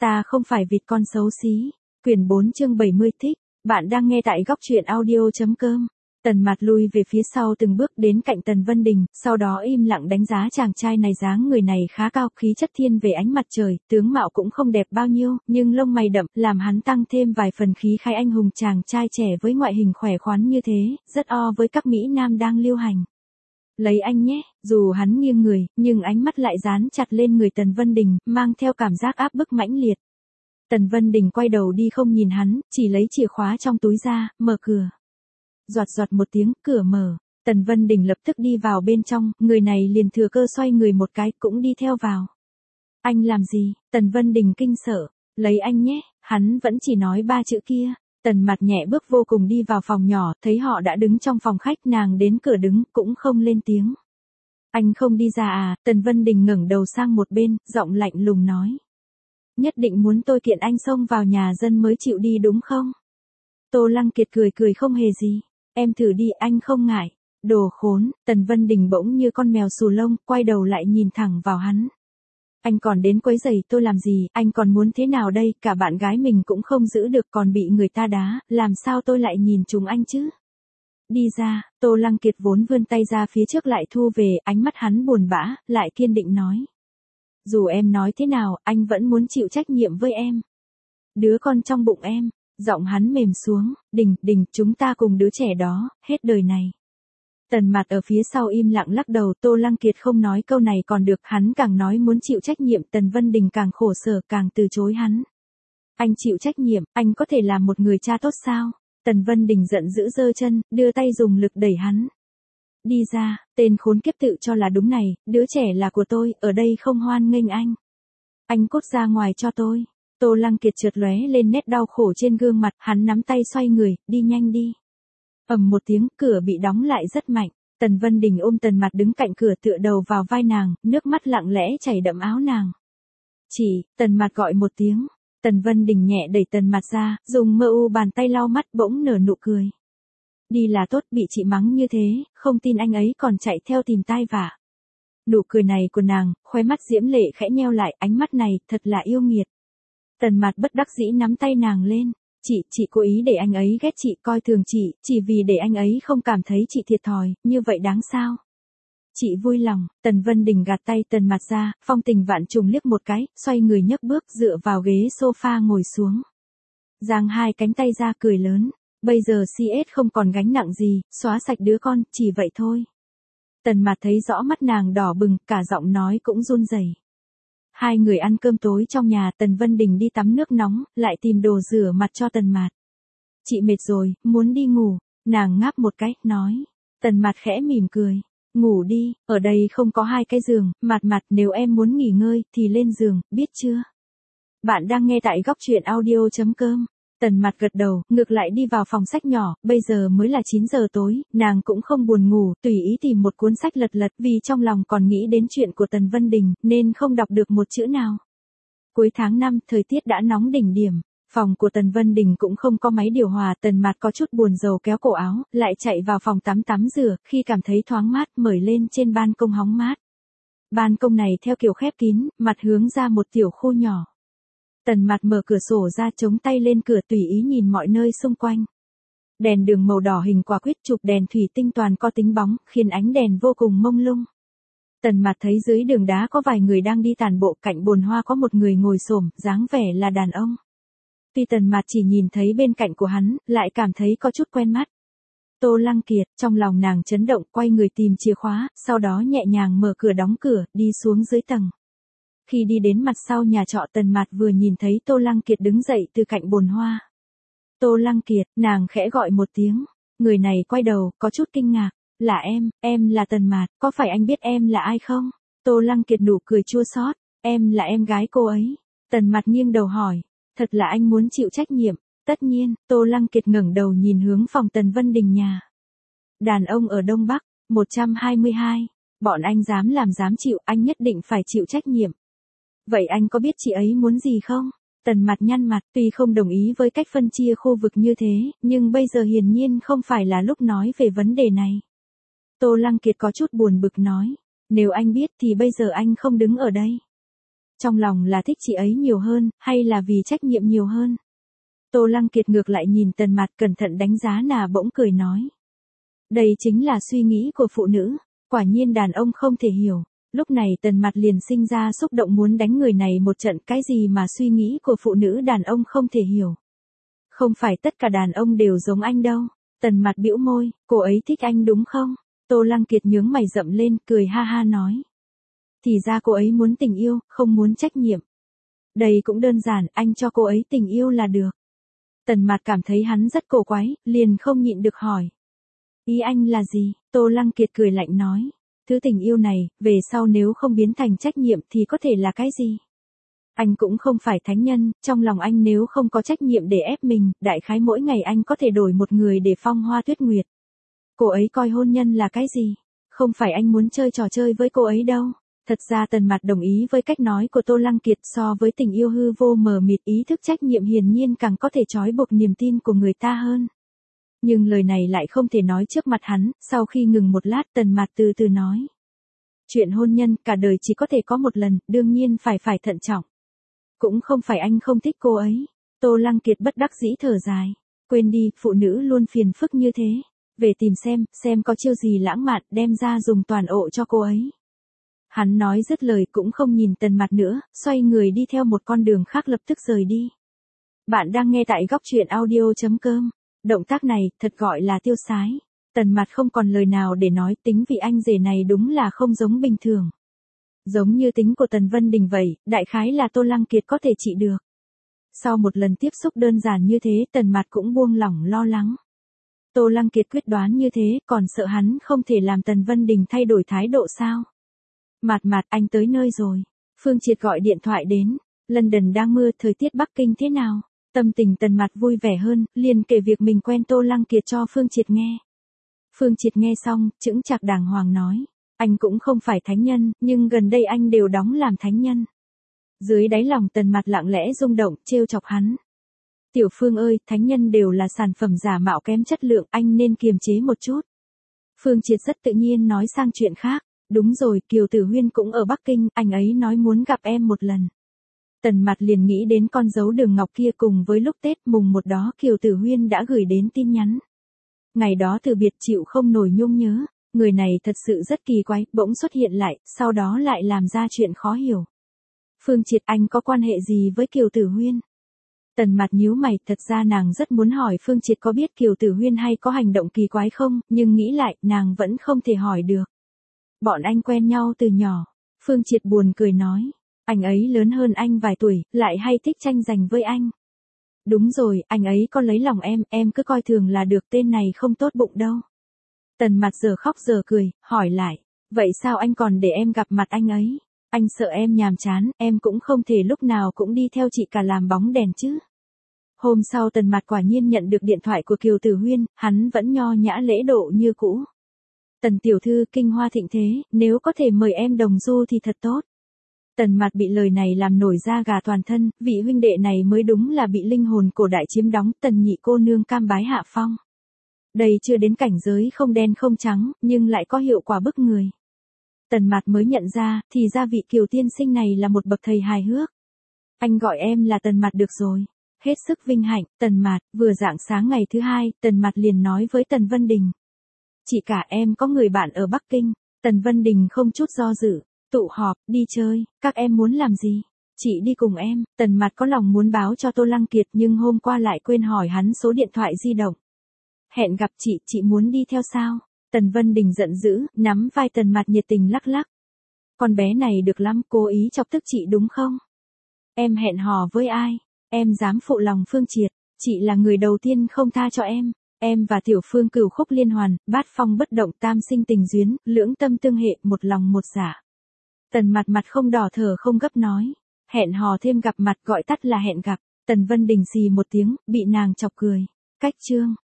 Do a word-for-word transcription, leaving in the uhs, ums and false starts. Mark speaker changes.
Speaker 1: Ta không phải vịt con xấu xí. Quyển bốn chương bảy mươi thích. Bạn đang nghe tại góc truyện audio.com. Tần Mạt lui về phía sau từng bước đến cạnh Tần Vân Đình, sau đó im lặng đánh giá chàng trai này. Dáng người này khá cao, khí chất thiên về ánh mặt trời, tướng mạo cũng không đẹp bao nhiêu, nhưng lông mày đậm, làm hắn tăng thêm vài phần khí khái anh hùng. Chàng trai trẻ với ngoại hình khỏe khoắn như thế, rất o với các mỹ nam đang lưu hành. Lấy anh nhé, dù hắn nghiêng người, nhưng ánh mắt lại dán chặt lên người Tần Vân Đình, mang theo cảm giác áp bức mãnh liệt. Tần Vân Đình quay đầu đi không nhìn hắn, chỉ lấy chìa khóa trong túi ra, mở cửa. Giọt giọt một tiếng, cửa mở. Tần Vân Đình lập tức đi vào bên trong, người này liền thừa cơ xoay người một cái, cũng đi theo vào. Anh làm gì? Tần Vân Đình kinh sợ. Lấy anh nhé, hắn vẫn chỉ nói ba chữ kia. Tần Mạt nhẹ bước vô cùng đi vào phòng nhỏ, thấy họ đã đứng trong phòng khách, nàng đến cửa đứng, cũng không lên tiếng. Anh không đi ra à? Tần Vân Đình ngẩng đầu sang một bên, giọng lạnh lùng nói. Nhất định muốn tôi kiện anh xông vào nhà dân mới chịu đi đúng không? Tô Lăng Kiệt cười cười không hề gì. Em thử đi, anh không ngại. Đồ khốn. Tần Vân Đình bỗng như con mèo xù lông, quay đầu lại nhìn thẳng vào hắn. Anh còn đến quấy rầy tôi làm gì, anh còn muốn thế nào đây, cả bạn gái mình cũng không giữ được còn bị người ta đá, làm sao tôi lại nhìn chúng anh chứ? Đi ra. Tô Lăng Kiệt vốn vươn tay ra phía trước lại thu về, ánh mắt hắn buồn bã, lại kiên định nói. Dù em nói thế nào, anh vẫn muốn chịu trách nhiệm với em. Đứa con trong bụng em. Giọng hắn mềm xuống. Đình, Đình, chúng ta cùng đứa trẻ đó, hết đời này. Tần Mạt ở phía sau im lặng lắc đầu. Tô Lăng Kiệt không nói câu này còn được, hắn càng nói muốn chịu trách nhiệm, Tần Vân Đình càng khổ sở, càng từ chối hắn. Anh chịu trách nhiệm, anh có thể làm một người cha tốt sao? Tần Vân Đình giận dữ giơ chân, đưa tay dùng lực đẩy hắn. Đi ra, tên khốn kiếp tự cho là đúng này, đứa trẻ là của tôi, ở đây không hoan nghênh anh. Anh cút ra ngoài cho tôi. Tô Lăng Kiệt chợt lóe lên nét đau khổ trên gương mặt, hắn nắm tay xoay người, đi nhanh đi. Ầm một tiếng, cửa bị đóng lại rất mạnh. Tần Vân Đình ôm Tần Mạt đứng cạnh cửa tựa đầu vào vai nàng, nước mắt lặng lẽ chảy đẫm áo nàng. Chỉ, Tần Mạt gọi một tiếng. Tần Vân Đình nhẹ đẩy Tần Mạt ra, dùng mơ u bàn tay lau mắt, bỗng nở nụ cười. Đi là tốt, bị chị mắng như thế, không tin anh ấy còn chạy theo tìm tai vạ. Nụ cười này của nàng, khóe mắt diễm lệ khẽ nheo lại, ánh mắt này, thật là yêu nghiệt. Tần Mạt bất đắc dĩ nắm tay nàng lên. Chị, chị cố ý để anh ấy ghét chị, coi thường chị, chỉ vì để anh ấy không cảm thấy chị thiệt thòi, như vậy đáng sao? Chị vui lòng. Tần Vân Đình gạt tay Tần Mạt ra, phong tình vạn trùng liếc một cái, xoay người nhấc bước dựa vào ghế sofa ngồi xuống. Giang hai cánh tay ra cười lớn. Bây giờ xê ét không còn gánh nặng gì, xóa sạch đứa con, chỉ vậy thôi. Tần Mạt thấy rõ mắt nàng đỏ bừng, cả giọng nói cũng run rẩy. Hai người ăn cơm tối trong nhà, Tần Vân Đình đi tắm nước nóng, lại tìm đồ rửa mặt cho Tần Mạt. Chị mệt rồi, muốn đi ngủ. Nàng ngáp một cái, nói. Tần Mạt khẽ mỉm cười. Ngủ đi, ở đây không có hai cái giường, Mạt Mạt, nếu em muốn nghỉ ngơi, thì lên giường, biết chưa? Bạn đang nghe tại góc truyện audio.com. Tần Mạt gật đầu, ngược lại đi vào phòng sách nhỏ, bây giờ mới là chín giờ tối, nàng cũng không buồn ngủ, tùy ý tìm một cuốn sách lật lật, vì trong lòng còn nghĩ đến chuyện của Tần Vân Đình, nên không đọc được một chữ nào. Cuối tháng năm, thời tiết đã nóng đỉnh điểm, phòng của Tần Vân Đình cũng không có máy điều hòa, Tần Mạt có chút buồn rầu kéo cổ áo, lại chạy vào phòng tắm tắm rửa, khi cảm thấy thoáng mát, mời lên trên ban công hóng mát. Ban công này theo kiểu khép kín, mặt hướng ra một tiểu khu nhỏ. Tần Mạt mở cửa sổ ra, chống tay lên cửa, tùy ý nhìn mọi nơi xung quanh. Đèn đường màu đỏ hình quả quýt, chụp đèn thủy tinh toàn có tính bóng, khiến ánh đèn vô cùng mông lung. Tần Mạt thấy dưới đường đá có vài người đang đi tản bộ, cạnh bồn hoa có một người ngồi xổm, dáng vẻ là đàn ông. Tuy Tần Mạt chỉ nhìn thấy bên cạnh của hắn, lại cảm thấy có chút quen mắt. Tô Lăng Kiệt, trong lòng nàng chấn động, quay người tìm chìa khóa, sau đó nhẹ nhàng mở cửa đóng cửa, đi xuống dưới tầng. Khi đi đến mặt sau nhà trọ, Tần Mạt vừa nhìn thấy Tô Lăng Kiệt đứng dậy từ cạnh bồn hoa. Tô Lăng Kiệt, nàng khẽ gọi một tiếng. Người này quay đầu, có chút kinh ngạc. Là em, em là Tần Mạt, có phải anh biết em là ai không? Tô Lăng Kiệt nụ cười chua xót. Em là em gái cô ấy. Tần Mạt nghiêng đầu hỏi. Thật là anh muốn chịu trách nhiệm. Tất nhiên. Tô Lăng Kiệt ngẩng đầu nhìn hướng phòng Tần Vân Đình nhà. Đàn ông ở Đông Bắc, một trăm hai mươi hai. Bọn anh dám làm dám chịu, anh nhất định phải chịu trách nhiệm. Vậy anh có biết chị ấy muốn gì không? Tần Mạt nhăn mặt, tuy không đồng ý với cách phân chia khu vực như thế, nhưng bây giờ hiển nhiên không phải là lúc nói về vấn đề này. Tô Lăng Kiệt có chút buồn bực nói, nếu anh biết thì bây giờ anh không đứng ở đây. trong lòng là thích chị ấy nhiều hơn, hay là vì trách nhiệm nhiều hơn? Tô Lăng Kiệt ngược lại nhìn Tần Mạt cẩn thận đánh giá nà bỗng cười nói. Đây chính là suy nghĩ của phụ nữ, quả nhiên đàn ông không thể hiểu. Lúc này Tần Mạt liền sinh ra xúc động muốn đánh người này một trận, cái gì mà suy nghĩ của phụ nữ đàn ông không thể hiểu. Không phải tất cả đàn ông đều giống anh đâu. Tần Mạt bĩu môi, cô ấy thích anh đúng không? Tô Lăng Kiệt nhướng mày rậm lên, cười ha ha nói. Thì ra cô ấy muốn tình yêu, không muốn trách nhiệm. Đây cũng đơn giản, anh cho cô ấy tình yêu là được. Tần Mạt cảm thấy hắn rất cổ quái, liền không nhịn được hỏi. Ý anh là gì? Tô Lăng Kiệt cười lạnh nói. Thứ tình yêu này, về sau nếu không biến thành trách nhiệm thì có thể là cái gì? Anh cũng không phải thánh nhân, trong lòng anh nếu không có trách nhiệm để ép mình, đại khái mỗi ngày anh có thể đổi một người để phong hoa tuyết nguyệt. Cô ấy coi hôn nhân là cái gì? Không phải anh muốn chơi trò chơi với cô ấy đâu. Thật ra Tần Mạt đồng ý với cách nói của Tô Lăng Kiệt, so với tình yêu hư vô mờ mịt, ý thức trách nhiệm hiển nhiên càng có thể trói buộc niềm tin của người ta hơn. Nhưng lời này lại không thể nói trước mặt hắn, sau khi ngừng một lát Tần Mạt từ từ nói. Chuyện hôn nhân cả đời chỉ có thể có một lần, đương nhiên phải phải thận trọng. Cũng không phải anh không thích cô ấy. Tô Lăng Kiệt bất đắc dĩ thở dài. Quên đi, phụ nữ luôn phiền phức như thế. Về tìm xem, xem có chiêu gì lãng mạn, đem ra dùng toàn ộ cho cô ấy. Hắn nói dứt lời cũng không nhìn Tần Mạt nữa, xoay người đi theo một con đường khác lập tức rời đi. Bạn đang nghe tại góc truyện audio chấm com. Động tác này, thật gọi là tiêu sái. Tần Mạt không còn lời nào để nói, tính vị anh rể này đúng là không giống bình thường. Giống như tính của Tần Vân Đình vậy, đại khái là Tô Lăng Kiệt có thể trị được. Sau một lần tiếp xúc đơn giản như thế, Tần Mạt cũng buông lỏng lo lắng. Tô Lăng Kiệt quyết đoán như thế, còn sợ hắn không thể làm Tần Vân Đình thay đổi thái độ sao? Mạt Mạt, anh tới nơi rồi. Phương Triệt gọi điện thoại đến. London đang mưa, thời tiết Bắc Kinh thế nào? Tâm tình Tần Mạt vui vẻ hơn, liền kể việc mình quen Tô Lăng Kiệt cho Phương Triệt nghe. Phương Triệt nghe xong, chững chạc đàng hoàng nói. Anh cũng không phải thánh nhân, nhưng gần đây anh đều đóng làm thánh nhân. Dưới đáy lòng Tần Mạt lặng lẽ rung động, trêu chọc hắn. Tiểu Phương ơi, thánh nhân đều là sản phẩm giả mạo kém chất lượng, anh nên kiềm chế một chút. Phương Triệt rất tự nhiên nói sang chuyện khác. Đúng rồi, Kiều Tử Huyên cũng ở Bắc Kinh, anh ấy nói muốn gặp em một lần. Tần Mạt liền nghĩ đến con dấu Đường Ngọc kia, cùng với lúc Tết mùng một đó Kiều Tử Huyên đã gửi đến tin nhắn. Ngày đó từ biệt chịu không nổi nhung nhớ, người này thật sự rất kỳ quái, bỗng xuất hiện lại, sau đó lại làm ra chuyện khó hiểu. Phương Triệt, anh có quan hệ gì với Kiều Tử Huyên? Tần Mạt nhíu mày, thật ra nàng rất muốn hỏi Phương Triệt có biết Kiều Tử Huyên hay có hành động kỳ quái không, nhưng nghĩ lại, nàng vẫn không thể hỏi được. Bọn anh quen nhau từ nhỏ. Phương Triệt buồn cười nói. Anh ấy lớn hơn anh vài tuổi, lại hay thích tranh giành với anh. Đúng rồi, anh ấy có lấy lòng em, em cứ coi thường là được, tên này không tốt bụng đâu. Tần Mạt giờ khóc giờ cười, hỏi lại. Vậy sao anh còn để em gặp mặt anh ấy? Anh sợ em nhàm chán, em cũng không thể lúc nào cũng đi theo chị cả làm bóng đèn chứ. Hôm sau Tần Mạt quả nhiên nhận được điện thoại của Kiều Tử Huyên, hắn vẫn nho nhã lễ độ như cũ. Tần tiểu thư, kinh hoa thịnh thế, nếu có thể mời em đồng du thì thật tốt. Tần Mạt bị lời này làm nổi da gà toàn thân, vị huynh đệ này mới đúng là bị linh hồn cổ đại chiếm đóng, Tần nhị cô nương cam bái hạ phong. Đây chưa đến cảnh giới không đen không trắng, nhưng lại có hiệu quả bức người. Tần Mạt mới nhận ra, thì ra vị Kiều tiên sinh này là một bậc thầy hài hước. Anh gọi em là Tần Mạt được rồi. Hết sức vinh hạnh, Tần Mạt, vừa rạng sáng ngày thứ hai, Tần Mạt liền nói với Tần Vân Đình. Chị cả em có người bạn ở Bắc Kinh. Tần Vân Đình không chút do dự. Tụ họp, đi chơi, các em muốn làm gì? Chị đi cùng em. Tần Mạt có lòng muốn báo cho Tô Lăng Kiệt nhưng hôm qua lại quên hỏi hắn số điện thoại di động. Hẹn gặp chị, chị muốn đi theo sao? Tần Vân Đình giận dữ, nắm vai Tần Mạt nhiệt tình lắc lắc. Con bé này được lắm, cố ý chọc tức chị đúng không? Em hẹn hò với ai? Em dám phụ lòng Phương Triệt, chị là người đầu tiên không tha cho em. Em và Tiểu Phương cửu khúc liên hoàn, bát phong bất động, tam sinh tình duyên, lưỡng tâm tương hệ, một lòng một dạ. Tần Mạt mặt không đỏ thở không gấp nói. Hẹn hò thêm gặp mặt, gọi tắt là hẹn gặp. Tần Vân Đình xì một tiếng, bị nàng chọc cười. Cách chương.